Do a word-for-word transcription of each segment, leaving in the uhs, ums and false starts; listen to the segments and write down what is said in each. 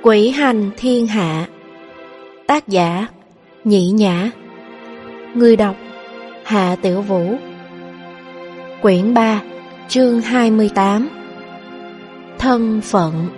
Quỷ hành thiên hạ. Tác giả Nhĩ Nhã. Người đọc Hạ Tiểu Vũ. Quyển ba, chương hai mươi tám. Thân phận.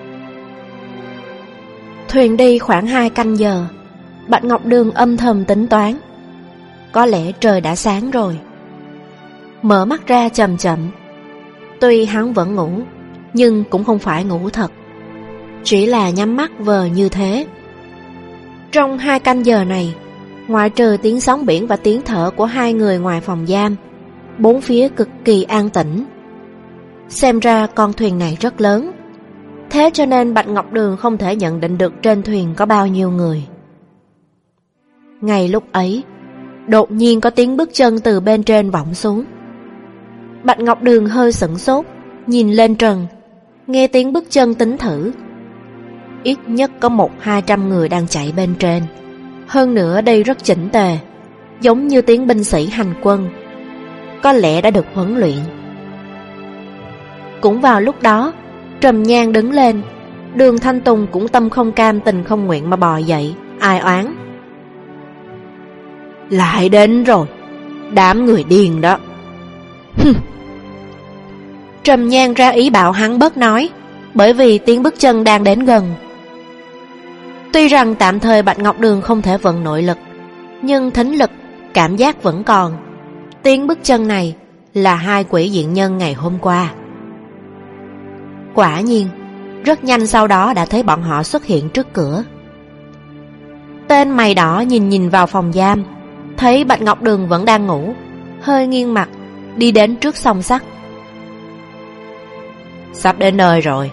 Thuyền đi khoảng hai canh giờ. Bạch Ngọc Đường âm thầm tính toán, có lẽ trời đã sáng rồi. Mở mắt ra chậm chậm. Tuy hắn vẫn ngủ, nhưng cũng không phải ngủ thật, chỉ là nhắm mắt vờ như thế. Trong hai canh giờ này, ngoại trừ tiếng sóng biển và tiếng thở của hai người ngoài phòng giam, bốn phía cực kỳ an tĩnh. Xem ra con thuyền này rất lớn, thế cho nên Bạch Ngọc Đường không thể nhận định được trên thuyền có bao nhiêu người. Ngay lúc ấy, đột nhiên có tiếng bước chân từ bên trên vọng xuống. Bạch Ngọc Đường hơi sửng sốt, nhìn lên trần, nghe tiếng bước chân tính thử. Ít nhất có một hai trăm người đang chạy bên trên. Hơn nữa đây rất chỉnh tề, giống như tiếng binh sĩ hành quân, có lẽ đã được huấn luyện. Cũng vào lúc đó, Trầm Nhan đứng lên. Đường Thanh Tùng cũng tâm không cam tình không nguyện mà bò dậy, ai oán: lại đến rồi, đám người điên đó. Trầm Nhan ra ý bảo hắn bớt nói, bởi vì tiếng bước chân đang đến gần. Tuy rằng tạm thời Bạch Ngọc Đường không thể vận nội lực, nhưng thính lực, cảm giác vẫn còn. Tiếng bước chân này là hai quỷ diện nhân ngày hôm qua. Quả nhiên, rất nhanh sau đó đã thấy bọn họ xuất hiện trước cửa. Tên mày đỏ nhìn nhìn vào phòng giam, thấy Bạch Ngọc Đường vẫn đang ngủ, hơi nghiêng mặt, đi đến trước song sắt. Sắp đến nơi rồi.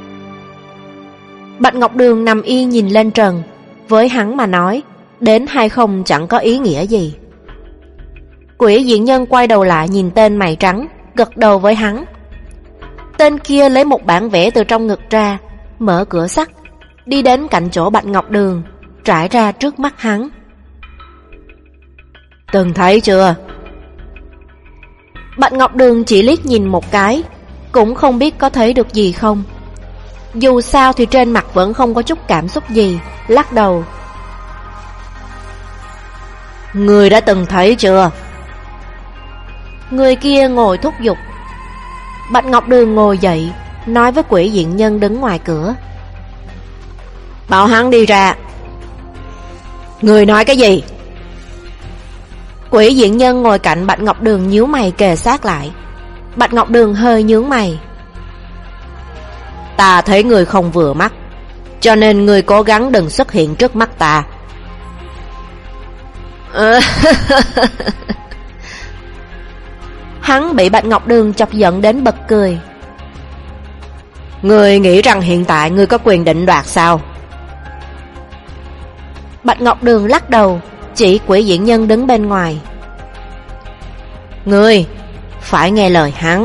Bạch Ngọc Đường nằm yên nhìn lên trần. Với hắn mà nói, đến hay không chẳng có ý nghĩa gì. Quỷ diện nhân quay đầu lại nhìn tên mày trắng, gật đầu với hắn. Tên kia lấy một bản vẽ từ trong ngực ra, mở cửa sắt, đi đến cạnh chỗ Bạch Ngọc Đường, trải ra trước mắt hắn. Từng thấy chưa? Bạch Ngọc Đường chỉ liếc nhìn một cái, cũng không biết có thấy được gì không. Dù sao thì trên mặt vẫn không có chút cảm xúc gì, lắc đầu. Người đã từng thấy chưa? Người kia ngồi thúc giục. Bạch Ngọc Đường ngồi dậy, nói với quỷ diện nhân đứng ngoài cửa: bảo hắn đi ra. Người nói cái gì? Quỷ diện nhân ngồi cạnh Bạch Ngọc Đường nhíu mày kề sát lại. Bạch Ngọc Đường hơi nhướng mày. Ta thấy người không vừa mắt, cho nên người cố gắng đừng xuất hiện trước mắt ta. Hắn bị Bạch Ngọc Đường chọc giận đến bật cười. Người nghĩ rằng hiện tại người có quyền định đoạt sao? Bạch Ngọc Đường lắc đầu, chỉ quỷ diện nhân đứng bên ngoài. Người phải nghe lời hắn.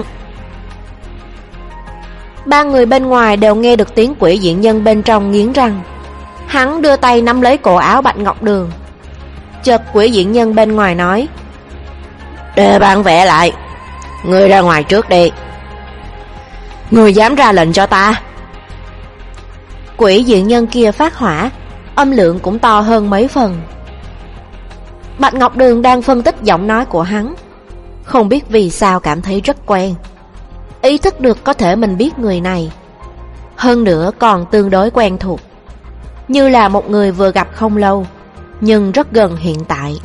Ba người bên ngoài đều nghe được tiếng quỷ diện nhân bên trong nghiến răng. Hắn đưa tay nắm lấy cổ áo Bạch Ngọc Đường. Chợt quỷ diện nhân bên ngoài nói: để bạn vẽ lại, ngươi ra ngoài trước đi. Ngươi dám ra lệnh cho ta? Quỷ diện nhân kia phát hỏa, âm lượng cũng to hơn mấy phần. Bạch Ngọc Đường đang phân tích giọng nói của hắn, không biết vì sao cảm thấy rất quen. Ý thức được có thể mình biết người này, hơn nữa còn tương đối quen thuộc, như là một người vừa gặp không lâu, nhưng rất gần hiện tại.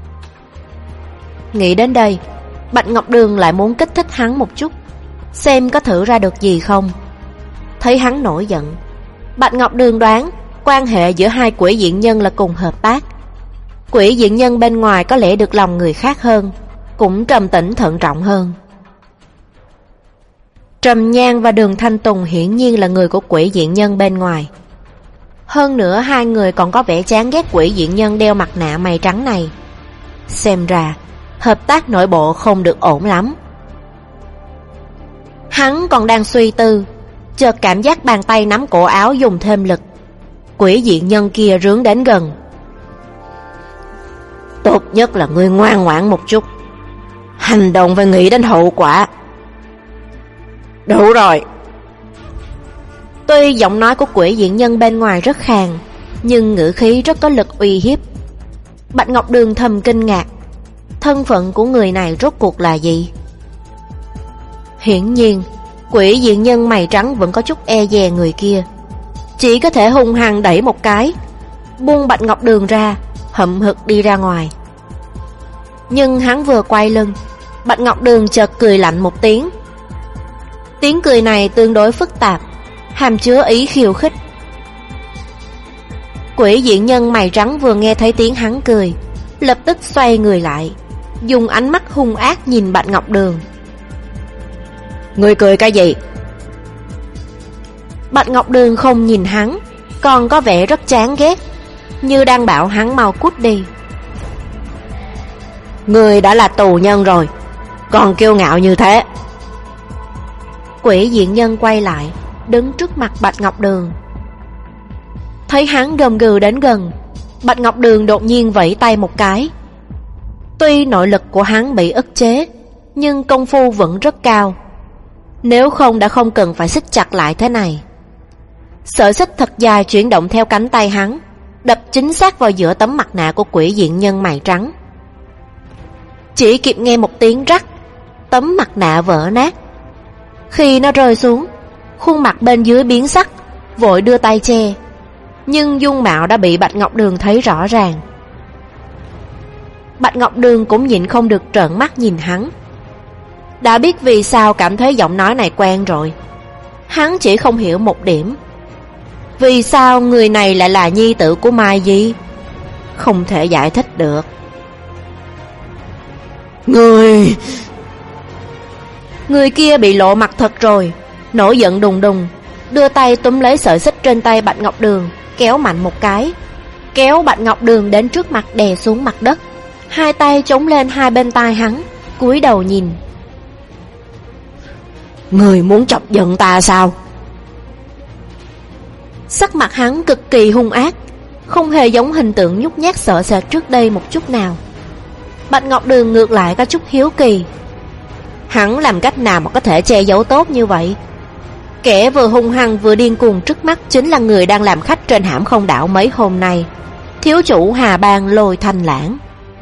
Nghĩ đến đây, Bạch Ngọc Đường lại muốn kích thích hắn một chút, xem có thử ra được gì không. Thấy hắn nổi giận, Bạch Ngọc Đường đoán quan hệ giữa hai quỷ diện nhân là cùng hợp tác. Quỷ diện nhân bên ngoài có lẽ được lòng người khác hơn, cũng trầm tĩnh thận trọng hơn. Trầm Nhan và Đường Thanh Tùng hiển nhiên là người của quỷ diện nhân bên ngoài. Hơn nữa hai người còn có vẻ chán ghét quỷ diện nhân đeo mặt nạ mày trắng này. Xem ra hợp tác nội bộ không được ổn lắm. Hắn còn đang suy tư, chợt cảm giác bàn tay nắm cổ áo dùng thêm lực. Quỷ diện nhân kia rướn đến gần. Tốt nhất là ngươi ngoan ngoãn một chút, hành động phải nghĩ đến hậu quả. Đủ rồi. Tuy giọng nói của quỷ diện nhân bên ngoài rất khàn, nhưng ngữ khí rất có lực uy hiếp. Bạch Ngọc Đường thầm kinh ngạc, thân phận của người này rốt cuộc là gì? Hiển nhiên, quỷ diện nhân mày trắng vẫn có chút e dè người kia, chỉ có thể hung hăng đẩy một cái, buông Bạch Ngọc Đường ra, hậm hực đi ra ngoài. Nhưng hắn vừa quay lưng, Bạch Ngọc Đường chợt cười lạnh một tiếng. Tiếng cười này tương đối phức tạp, hàm chứa ý khiêu khích. Quỷ diện nhân mày trắng vừa nghe thấy tiếng hắn cười, lập tức xoay người lại, dùng ánh mắt hung ác nhìn Bạch Ngọc Đường. Người cười cái gì? Bạch Ngọc Đường không nhìn hắn, còn có vẻ rất chán ghét, như đang bảo hắn mau cút đi. Người đã là tù nhân rồi, còn kiêu ngạo như thế. Quỷ diện nhân quay lại, đứng trước mặt Bạch Ngọc Đường. Thấy hắn gầm gừ đến gần, Bạch Ngọc Đường đột nhiên vẫy tay một cái. Tuy nội lực của hắn bị ức chế, nhưng công phu vẫn rất cao, nếu không đã không cần phải xích chặt lại thế này. Sợi xích thật dài chuyển động theo cánh tay hắn, đập chính xác vào giữa tấm mặt nạ của quỷ diện nhân mày trắng. Chỉ kịp nghe một tiếng rắc, tấm mặt nạ vỡ nát. Khi nó rơi xuống, khuôn mặt bên dưới biến sắc, vội đưa tay che, nhưng dung mạo đã bị Bạch Ngọc Đường thấy rõ ràng. Bạch Ngọc Đường cũng nhịn không được trợn mắt nhìn hắn. Đã biết vì sao cảm thấy giọng nói này quen rồi, hắn chỉ không hiểu một điểm: vì sao người này lại là nhi tử của Mai Di? Không thể giải thích được. Người Người kia bị lộ mặt thật rồi, nổi giận đùng đùng, đưa tay túm lấy sợi xích trên tay Bạch Ngọc Đường, kéo mạnh một cái, kéo Bạch Ngọc Đường đến trước mặt đè xuống mặt đất. Hai tay chống lên hai bên tai hắn, cúi đầu nhìn. Người muốn chọc giận ta sao? Sắc mặt hắn cực kỳ hung ác, không hề giống hình tượng nhút nhát sợ sệt trước đây một chút nào. Bạch Ngọc Đường ngược lại có chút hiếu kỳ, hắn làm cách nào mà có thể che giấu tốt như vậy? Kẻ vừa hung hăng vừa điên cuồng trước mắt chính là người đang làm khách trên Hãm Không đảo mấy hôm nay, thiếu chủ Hà Bang Lôi Thanh Lãng.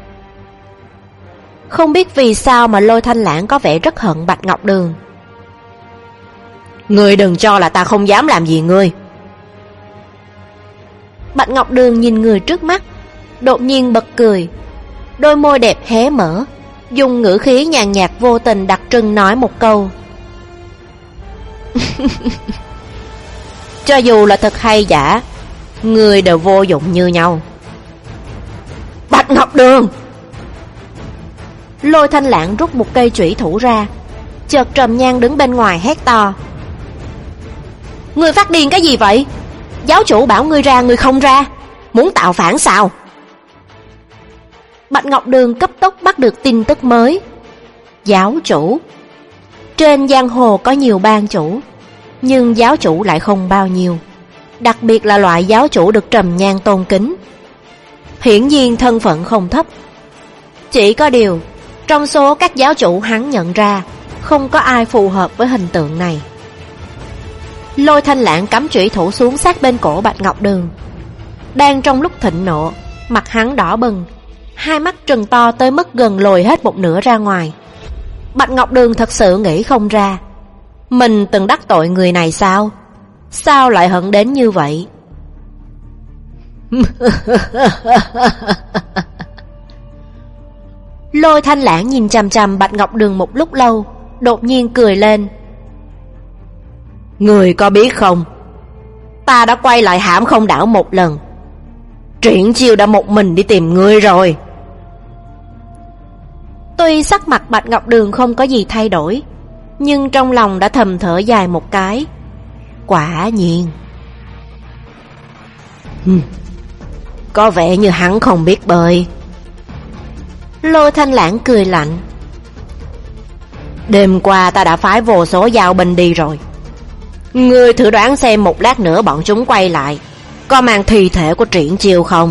Không biết vì sao mà Lôi Thanh Lãng có vẻ rất hận Bạch Ngọc Đường. Ngươi đừng cho là ta không dám làm gì ngươi. Bạch Ngọc Đường nhìn người trước mắt, đột nhiên bật cười, đôi môi đẹp hé mở, dùng ngữ khí nhàn nhạt vô tình đặc trưng nói một câu. Cho dù là thật hay giả, người đều vô dụng như nhau. Bạch Ngọc Đường! Lôi Thanh Lãng rút một cây chủy thủ ra, chợt Trầm Nhan đứng bên ngoài hét to. Ngươi phát điên cái gì vậy? Giáo chủ bảo ngươi ra ngươi không ra, muốn tạo phản sao? Bạch Ngọc Đường cấp tốc bắt được tin tức mới. Giáo chủ. Trên giang hồ có nhiều bang chủ, nhưng giáo chủ lại không bao nhiêu, đặc biệt là loại giáo chủ được Trầm Nhan tôn kính. Hiển nhiên thân phận không thấp. Chỉ có điều, trong số các giáo chủ hắn nhận ra, không có ai phù hợp với hình tượng này. Lôi Thanh Lãng cắm chủy thủ xuống sát bên cổ Bạch Ngọc Đường. Đang trong lúc thịnh nộ, mặt hắn đỏ bừng, hai mắt trừng to tới mức gần lồi hết một nửa ra ngoài. Bạch Ngọc Đường thật sự nghĩ không ra, mình từng đắc tội người này sao? Sao lại hận đến như vậy? Lôi Thanh Lãng nhìn chằm chằm Bạch Ngọc Đường một lúc lâu, đột nhiên cười lên. Người có biết không, ta đã quay lại Hãm Không đảo một lần, Triển Chiêu đã một mình đi tìm ngươi rồi. Tuy sắc mặt Bạch Ngọc Đường không có gì thay đổi, nhưng trong lòng đã thầm thở dài một cái. Quả nhiên. Hừm, có vẻ như hắn không biết bơi. Lôi Thanh Lãng cười lạnh. Đêm qua ta đã phái vô số giao binh đi rồi, ngươi thử đoán xem một lát nữa bọn chúng quay lại có mang thi thể của Triển Chiêu không?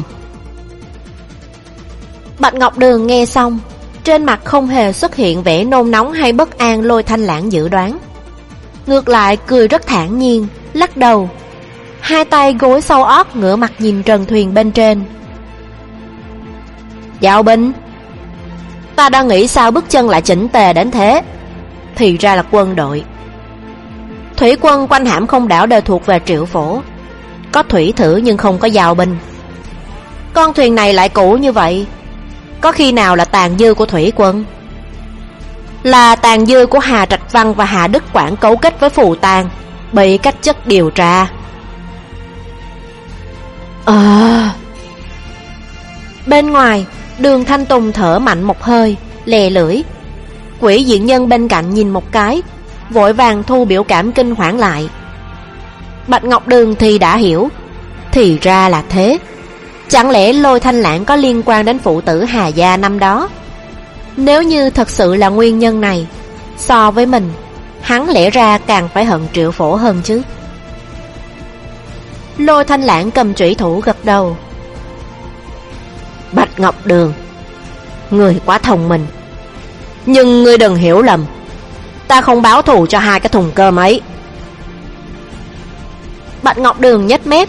Bạch Ngọc Đường nghe xong, trên mặt không hề xuất hiện vẻ nôn nóng hay bất an Lôi Thanh Lãng dự đoán, ngược lại cười rất thản nhiên, lắc đầu, hai tay gối sau ót ngửa mặt nhìn trần thuyền bên trên. Dạo binh, ta đã nghĩ sao bước chân lại chỉnh tề đến thế, thì ra là quân đội. Thủy quân quanh hãm không đảo đều thuộc về Triệu Phổ, có thủy thử nhưng không có dao binh. Con thuyền này lại cũ như vậy, có khi nào là tàn dư của thủy quân? Là tàn dư của Hà Trạch Văn và Hà Đức Quảng cấu kết với Phù Tang, bị cách chức điều tra. Ờ à... Bên ngoài, Đường Thanh Tùng thở mạnh một hơi, lè lưỡi. Quỷ diện nhân bên cạnh nhìn một cái, vội vàng thu biểu cảm kinh hoảng lại. Bạch Ngọc Đường thì đã hiểu, thì ra là thế. Chẳng lẽ Lôi Thanh Lãng có liên quan đến phụ tử Hà gia năm đó? Nếu như thật sự là nguyên nhân này, so với mình, hắn lẽ ra càng phải hận Triệu Phổ hơn chứ. Lôi Thanh Lãng cầm chủy thủ gật đầu. Bạch Ngọc Đường, người quá thông minh, nhưng ngươi đừng hiểu lầm, ta không báo thù cho hai cái thùng cơm ấy. Bạch Ngọc Đường nhếch mép.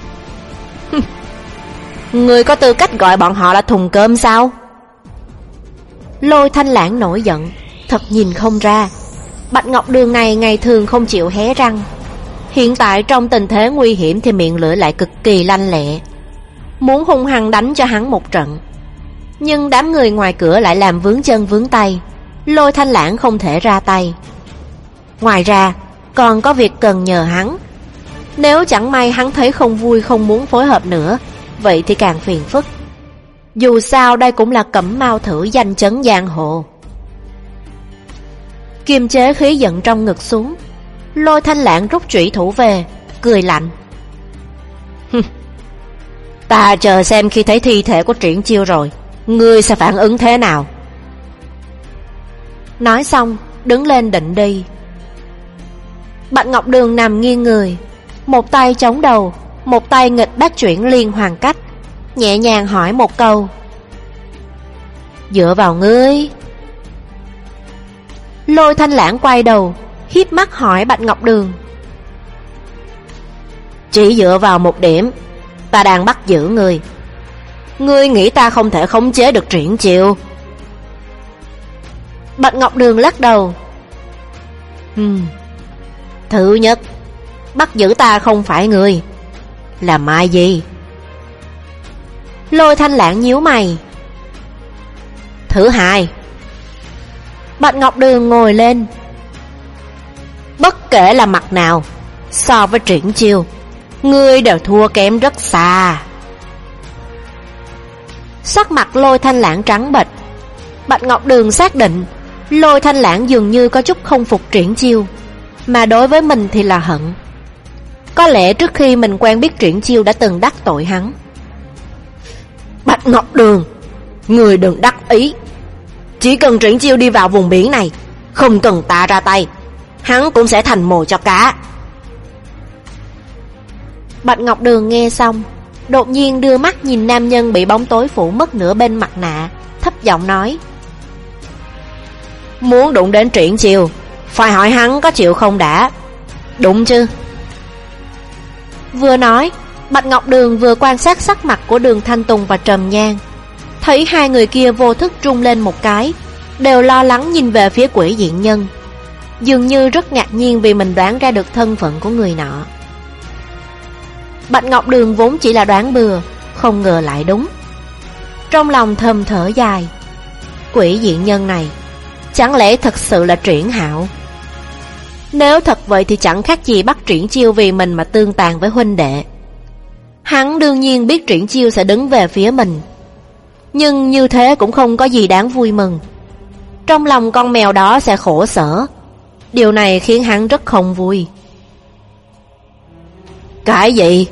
Ngươi có tư cách gọi bọn họ là thùng cơm sao? Lôi Thanh Lãng nổi giận, thật nhìn không ra. Bạch Ngọc Đường này ngày thường không chịu hé răng, hiện tại trong tình thế nguy hiểm thì miệng lưỡi lại cực kỳ lanh lẹ, muốn hung hăng đánh cho hắn một trận. Nhưng đám người ngoài cửa lại làm vướng chân vướng tay, Lôi Thanh Lãng không thể ra tay. Ngoài ra còn có việc cần nhờ hắn. Nếu chẳng may hắn thấy không vui, không muốn phối hợp nữa, vậy thì càng phiền phức. Dù sao đây cũng là Cẩm Mao Thử danh chấn giang hồ. Kiềm chế khí giận trong ngực xuống, Lôi Thanh Lãng rút chủy thủ về, cười lạnh. Ta chờ xem khi thấy thi thể của Triển Chiêu rồi, ngươi sẽ phản ứng thế nào. Nói xong đứng lên định đi. Bạch Ngọc Đường nằm nghiêng người, một tay chống đầu, một tay nghịch bát chuyển liên hoàn cách, nhẹ nhàng hỏi một câu. Dựa vào ngươi. Lôi Thanh Lãng quay đầu, híp mắt hỏi Bạch Ngọc Đường. Chỉ dựa vào một điểm, ta đang bắt giữ ngươi. Ngươi nghĩ ta không thể khống chế được Triển Chiêu? Bạch Ngọc Đường lắc đầu. Hmm. Thứ nhất, bắt giữ ta không phải ngươi, là Mai Di. Lôi Thanh Lãng nhíu mày. Thứ hai. Bạch Ngọc Đường ngồi lên. Bất kể là mặt nào, so với Triển Chiêu, ngươi đều thua kém rất xa. Sắc mặt Lôi Thanh Lãng trắng bệch. Bạch Ngọc Đường xác định Lôi Thanh Lãng dường như có chút không phục Triển Chiêu, mà đối với mình thì là hận. Có lẽ trước khi mình quen biết Triển Chiêu đã từng đắc tội hắn. Bạch Ngọc Đường, người đừng đắc ý. Chỉ cần Triển Chiêu đi vào vùng biển này, không cần ta ra tay, hắn cũng sẽ thành mồi cho cá. Bạch Ngọc Đường nghe xong, đột nhiên đưa mắt nhìn nam nhân bị bóng tối phủ mất nửa bên mặt nạ, thấp giọng nói. Muốn đụng đến Triển Chiêu, phải hỏi hắn có chịu không đã. Đúng chứ? Vừa nói, Bạch Ngọc Đường vừa quan sát sắc mặt của Đường Thanh Tùng và Trầm Nhan, thấy hai người kia vô thức rung lên một cái, đều lo lắng nhìn về phía quỷ diện nhân, dường như rất ngạc nhiên vì mình đoán ra được thân phận của người nọ. Bạch Ngọc Đường vốn chỉ là đoán bừa, không ngờ lại đúng. Trong lòng thầm thở dài, quỷ diện nhân này chẳng lẽ thật sự là Triển Hạo? Nếu thật vậy thì chẳng khác gì bắt Triển Chiêu vì mình mà tương tàn với huynh đệ. Hắn đương nhiên biết Triển Chiêu sẽ đứng về phía mình, nhưng như thế cũng không có gì đáng vui mừng. Trong lòng con mèo đó sẽ khổ sở. Điều này khiến hắn rất không vui. Cái gì?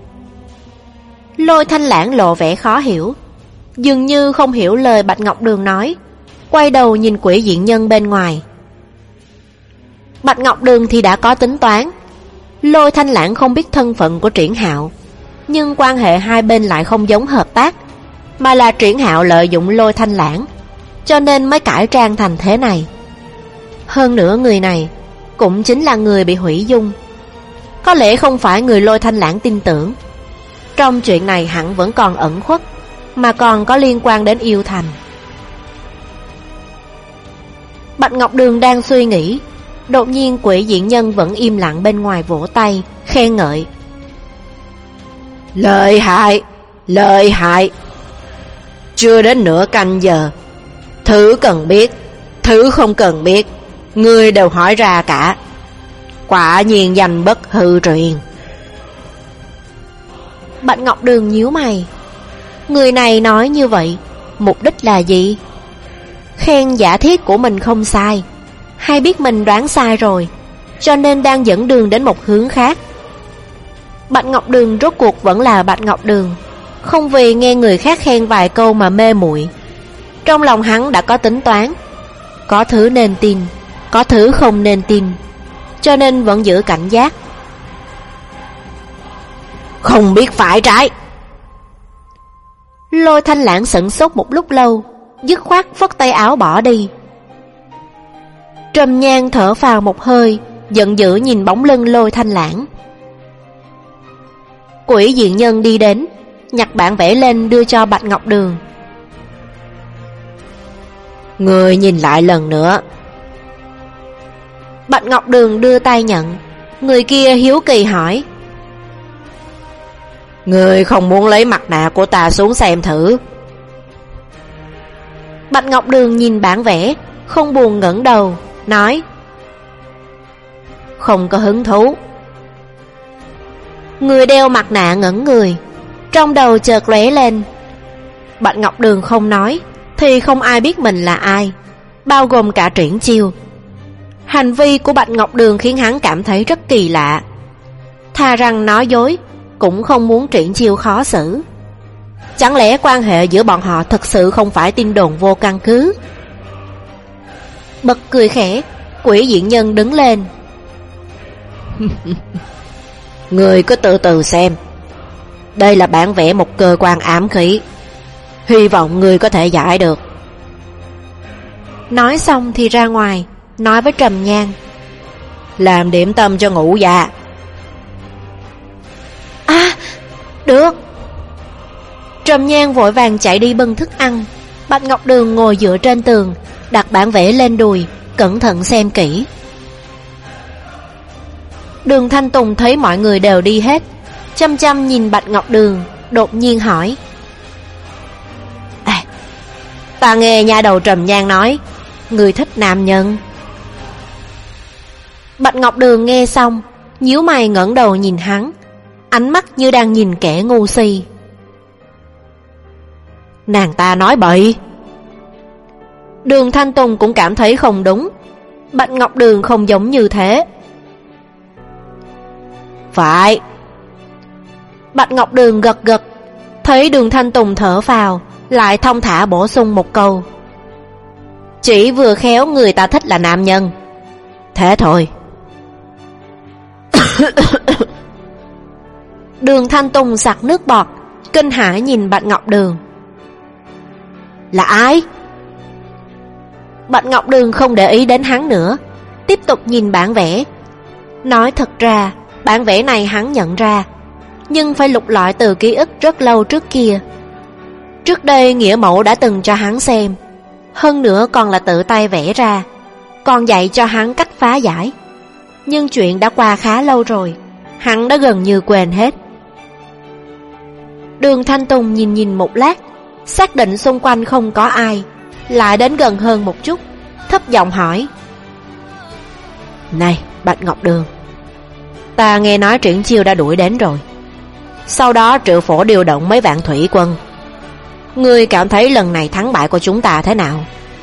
Lôi Thanh Lãng lộ vẻ khó hiểu, dường như không hiểu lời Bạch Ngọc Đường nói, quay đầu nhìn quỷ diện nhân bên ngoài. Bạch Ngọc Đường thì đã có tính toán. Lôi Thanh Lãng không biết thân phận của Triển Hạo, nhưng quan hệ hai bên lại không giống hợp tác, mà là Triển Hạo lợi dụng Lôi Thanh Lãng, cho nên mới cải trang thành thế này. Hơn nữa người này cũng chính là người bị hủy dung. có lẽ không phải người Lôi Thanh Lãng tin tưởng. Trong chuyện này hẳn vẫn còn ẩn khuất, mà còn có liên quan đến Yêu Thành. Bạch Ngọc Đường đang suy nghĩ, đột nhiên Quỷ Diện Nhân vẫn im lặng bên ngoài vỗ tay khen ngợi. Lợi hại, lợi hại. Chưa đến nửa canh giờ, thứ cần biết, thứ không cần biết, ngươi đều hỏi ra cả. Quả nhiên danh bất hư truyền. Bạch Ngọc Đường nhíu mày. Người này nói như vậy, mục đích là gì? Khen giả thiết của mình không sai, hay biết mình đoán sai rồi, cho nên đang dẫn đường đến một hướng khác? Bạch Ngọc Đường rốt cuộc vẫn là Bạch Ngọc Đường, không vì nghe người khác khen vài câu mà mê muội. Trong lòng hắn đã có tính toán, có thứ nên tin, có thứ không nên tin, cho nên vẫn giữ cảnh giác. Không biết phải trái. Lôi Thanh Lãng sửng sốt một lúc lâu, dứt khoát phất tay áo bỏ đi. Trầm Nhan thở phào một hơi, giận dữ nhìn bóng lưng Lôi Thanh Lãng. Quỷ Diện Nhân đi đến, nhặt bản vẽ lên đưa cho Bạch Ngọc Đường. Người nhìn lại lần nữa. Bạch Ngọc Đường đưa tay nhận. Người kia hiếu kỳ hỏi. Người không muốn lấy mặt nạ của ta xuống xem thử? Bạch Ngọc Đường nhìn bản vẽ, không buồn ngẩng đầu, nói. Không có hứng thú. Người đeo mặt nạ ngẩn người, trong đầu chợt lóe lên. Bạch Ngọc Đường không nói, thì không ai biết mình là ai, bao gồm cả Triển Chiêu. Hành vi của Bạch Ngọc Đường khiến hắn cảm thấy rất kỳ lạ. Thà rằng nói dối, cũng không muốn Triển Chiêu khó xử. Chẳng lẽ quan hệ giữa bọn họ thật sự không phải tin đồn vô căn cứ? Bật cười khẽ, Quỷ Diện Nhân đứng lên. Người cứ từ từ xem. Đây là bản vẽ một cơ quan ám khí, hy vọng người có thể giải được. Nói xong thì ra ngoài, nói với Trầm Nhan. Làm điểm tâm cho ngũ dạ. À, được. Trầm Nhan vội vàng chạy đi bưng thức ăn. Bạch Ngọc Đường ngồi dựa trên tường, đặt bản vẽ lên đùi, cẩn thận xem kỹ. Đường Thanh Tùng thấy mọi người đều đi hết, chăm chăm nhìn Bạch Ngọc Đường, đột nhiên hỏi. À, ta nghe nha đầu Trầm Nhan nói, người thích nam nhân. Bạch Ngọc Đường nghe xong, nhíu mày ngẩng đầu nhìn hắn, ánh mắt như đang nhìn kẻ ngu si. Nàng ta nói bậy. Đường Thanh Tùng cũng cảm thấy không đúng. Bạch Ngọc Đường không giống như thế. Phải. Bạch Ngọc Đường gật gật, thấy Đường Thanh Tùng thở phào, lại thong thả bổ sung một câu. Chỉ vừa khéo người ta thích là nam nhân. Thế thôi. Đường Thanh Tùng sặc nước bọt, kinh hãi nhìn Bạch Ngọc Đường. Là ai? Bạch Ngọc Đường không để ý đến hắn nữa, tiếp tục nhìn bản vẽ. Nói thật ra, bản vẽ này hắn nhận ra, nhưng phải lục lọi từ ký ức rất lâu trước kia. Trước đây Nghĩa Mẫu đã từng cho hắn xem, hơn nữa còn là tự tay vẽ ra, còn dạy cho hắn cách phá giải. Nhưng chuyện đã qua khá lâu rồi, hắn đã gần như quên hết. Đường Thanh Tùng nhìn nhìn một lát, xác định xung quanh không có ai, lại đến gần hơn một chút, thấp giọng hỏi. Này Bạch Ngọc Đường, ta nghe nói Triển Chiêu đã đuổi đến rồi. Sau đó Triệu Phổ điều động mấy vạn thủy quân. Ngươi cảm thấy lần này thắng bại của chúng ta thế nào?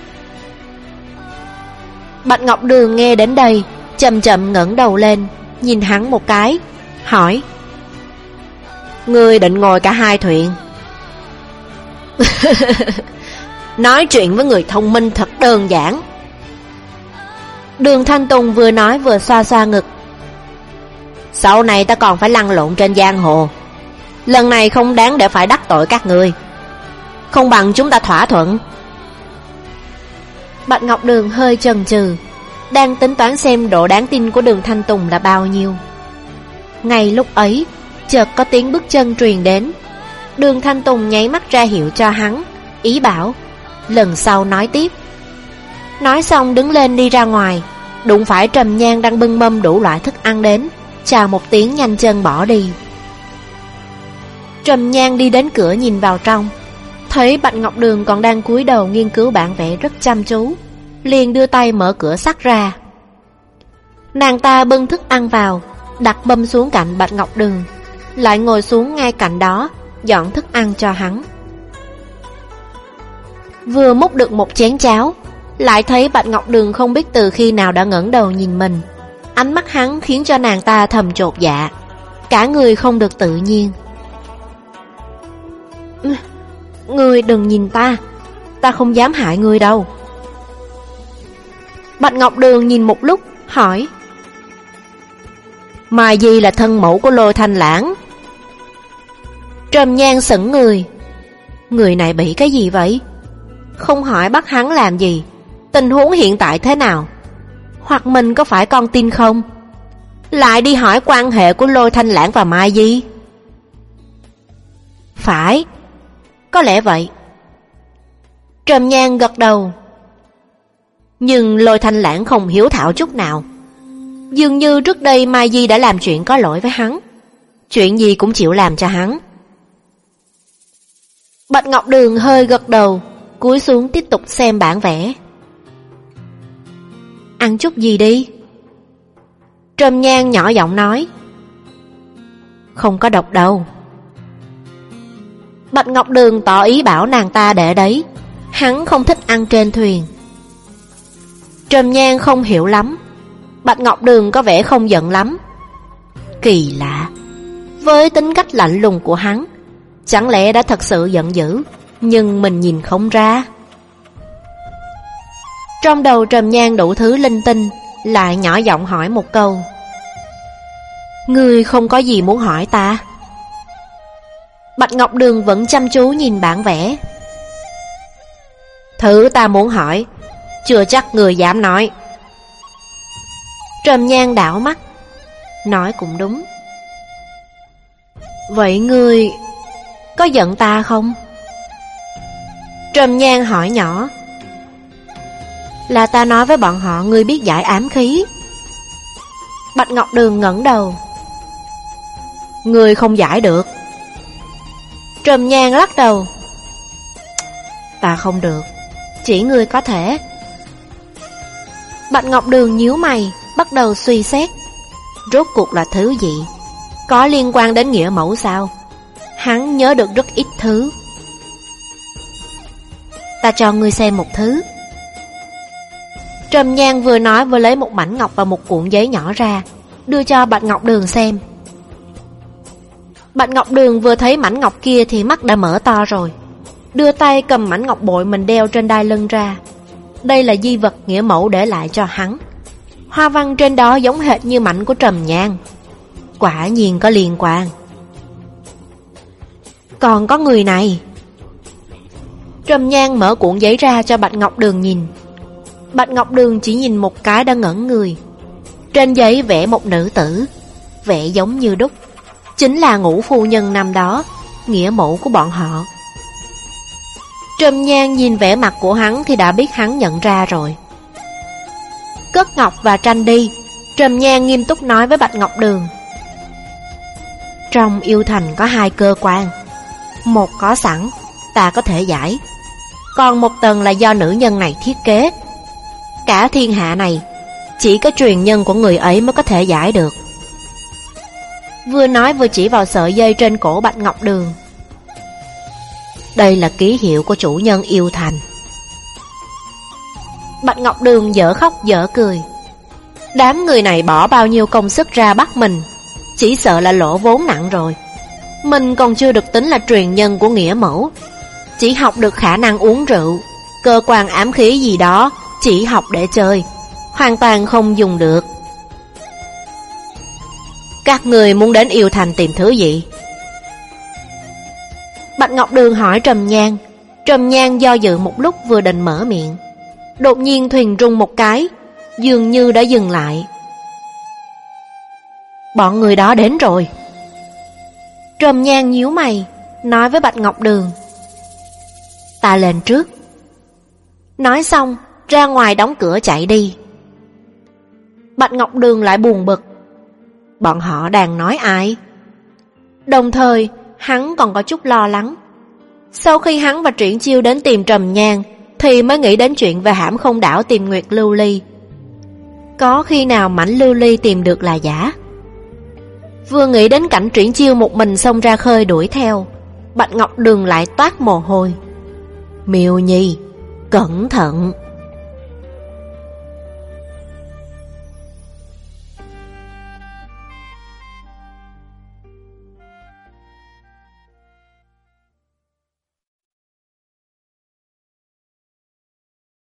Bạch Ngọc Đường nghe đến đây, chậm chậm ngẩng đầu lên, nhìn hắn một cái, hỏi. Ngươi định ngồi cả hai thuyền? Nói chuyện với người thông minh thật đơn giản. Đường Thanh Tùng vừa nói vừa xoa xoa ngực. Sau này ta còn phải lăn lộn trên giang hồ, lần này không đáng để phải đắc tội các ngươi. Không bằng chúng ta thỏa thuận. Bạch Ngọc Đường hơi chần chừ, đang tính toán xem độ đáng tin của Đường Thanh Tùng là bao nhiêu. Ngay lúc ấy, chợt có tiếng bước chân truyền đến. Đường Thanh Tùng nháy mắt ra hiệu cho hắn, ý bảo lần sau nói tiếp. Nói xong đứng lên đi ra ngoài, đụng phải Trầm Nhan đang bưng mâm đủ loại thức ăn đến, chào một tiếng nhanh chân bỏ đi. Trầm Nhan đi đến cửa nhìn vào trong, thấy Bạch Ngọc Đường còn đang cúi đầu nghiên cứu bản vẽ rất chăm chú, liền đưa tay mở cửa sắt ra. Nàng ta bưng thức ăn vào, đặt mâm xuống cạnh Bạch Ngọc Đường, lại ngồi xuống ngay cạnh đó, dọn thức ăn cho hắn. Vừa múc được một chén cháo, lại thấy Bạch Ngọc Đường không biết từ khi nào đã ngẩng đầu nhìn mình. Ánh mắt hắn khiến cho nàng ta thầm chột dạ, cả người không được tự nhiên. Ngươi đừng nhìn ta, ta không dám hại ngươi đâu. Bạch Ngọc Đường nhìn một lúc, hỏi. Mai Di là thân mẫu của Lôi Thanh Lãng. Trầm Nhan sững người. Người này bị cái gì vậy? Không hỏi bắt hắn làm gì? Tình huống hiện tại thế nào? Hoặc mình có phải con tin không? Lại đi hỏi quan hệ của Lôi Thanh Lãng và Mai Di. Phải, có lẽ vậy. Trầm Nhan gật đầu. Nhưng Lôi Thanh Lãng không hiếu thảo chút nào. Dường như trước đây Mai Di đã làm chuyện có lỗi với hắn, chuyện gì cũng chịu làm cho hắn. Bạch Ngọc Đường hơi gật đầu, cúi xuống tiếp tục xem bản vẽ. Ăn chút gì đi. Trầm Nhan nhỏ giọng nói. Không có độc đâu. Bạch Ngọc Đường tỏ ý bảo nàng ta để đấy, hắn không thích ăn trên thuyền. Trầm Nhan không hiểu lắm. Bạch Ngọc Đường có vẻ không giận lắm. Kỳ lạ, với tính cách lạnh lùng của hắn, chẳng lẽ đã thật sự giận dữ, nhưng mình nhìn không ra. Trong đầu Trầm Nhan đủ thứ linh tinh, lại nhỏ giọng hỏi một câu. Ngươi không có gì muốn hỏi ta? Bạch Ngọc Đường vẫn chăm chú nhìn bản vẽ. Thứ ta muốn hỏi, chưa chắc người dám nói. Trầm Nhan đảo mắt, nói cũng đúng. Vậy ngươi có giận ta không? Trầm Nhan hỏi nhỏ. Là ta nói với bọn họ ngươi biết giải ám khí. Bạch Ngọc Đường ngẩng đầu. Ngươi không giải được. Trầm Nhan lắc đầu. Ta không được, chỉ ngươi có thể. Bạch Ngọc Đường nhíu mày, bắt đầu suy xét. Rốt cuộc là thứ gì? Có liên quan đến nghĩa mẫu sao? Hắn nhớ được rất ít thứ. Ta cho ngươi xem một thứ. Trầm Nhan vừa nói vừa lấy một mảnh ngọc và một cuộn giấy nhỏ ra, đưa cho Bạch Ngọc Đường xem. Bạch Ngọc Đường vừa thấy mảnh ngọc kia thì mắt đã mở to rồi, đưa tay cầm mảnh ngọc bội mình đeo trên đai lưng ra. Đây là di vật nghĩa mẫu để lại cho hắn. Hoa văn trên đó giống hệt như mảnh của Trầm Nhan. Quả nhiên có liên quan. Còn có người này. Trầm Nhan mở cuộn giấy ra cho Bạch Ngọc Đường nhìn. Bạch Ngọc Đường chỉ nhìn một cái đã ngẩn người. Trên giấy vẽ một nữ tử, vẽ giống như đúc, chính là Ngũ phu nhân năm đó, nghĩa mẫu của bọn họ. Trầm Nhan nhìn vẻ mặt của hắn thì đã biết hắn nhận ra rồi. Cất ngọc và tranh đi. Trầm Nhan nghiêm túc nói với Bạch Ngọc Đường. Trong yêu thành có hai cơ quan, một có sẵn, ta có thể giải, còn một tầng là do nữ nhân này thiết kế. Cả thiên hạ này chỉ có truyền nhân của người ấy mới có thể giải được. Vừa nói vừa chỉ vào sợi dây trên cổ Bạch Ngọc Đường. Đây là ký hiệu của chủ nhân yêu thành. Bạch Ngọc Đường dở khóc dở cười. Đám người này bỏ bao nhiêu công sức ra bắt mình, chỉ sợ là lỗ vốn nặng rồi. Mình còn chưa được tính là truyền nhân của nghĩa mẫu, chỉ học được khả năng uống rượu, cơ quan ám khí gì đó chỉ học để chơi, hoàn toàn không dùng được. Các người muốn đến yêu thành tìm thứ gì? Bạch Ngọc Đường hỏi Trầm Nhan. Trầm Nhan do dự một lúc vừa định mở miệng, đột nhiên thuyền rung một cái, dường như đã dừng lại. Bọn người đó đến rồi. Trầm Nhan nhíu mày, nói với Bạch Ngọc Đường: Ta lên trước. Nói xong, ra ngoài đóng cửa chạy đi. Bạch Ngọc Đường lại buồn bực. Bọn họ đang nói ai? Đồng thời, hắn còn có chút lo lắng. Sau khi hắn và Triển Chiêu đến tìm Trầm Nhan, thì mới nghĩ đến chuyện về hãm không đảo tìm Nguyệt Lưu Ly. Có khi nào mảnh lưu ly tìm được là giả? Vừa nghĩ đến cảnh Triển Chiêu một mình xông ra khơi đuổi theo, Bạch Ngọc Đường lại toát mồ hôi. Miêu Nhi, cẩn thận!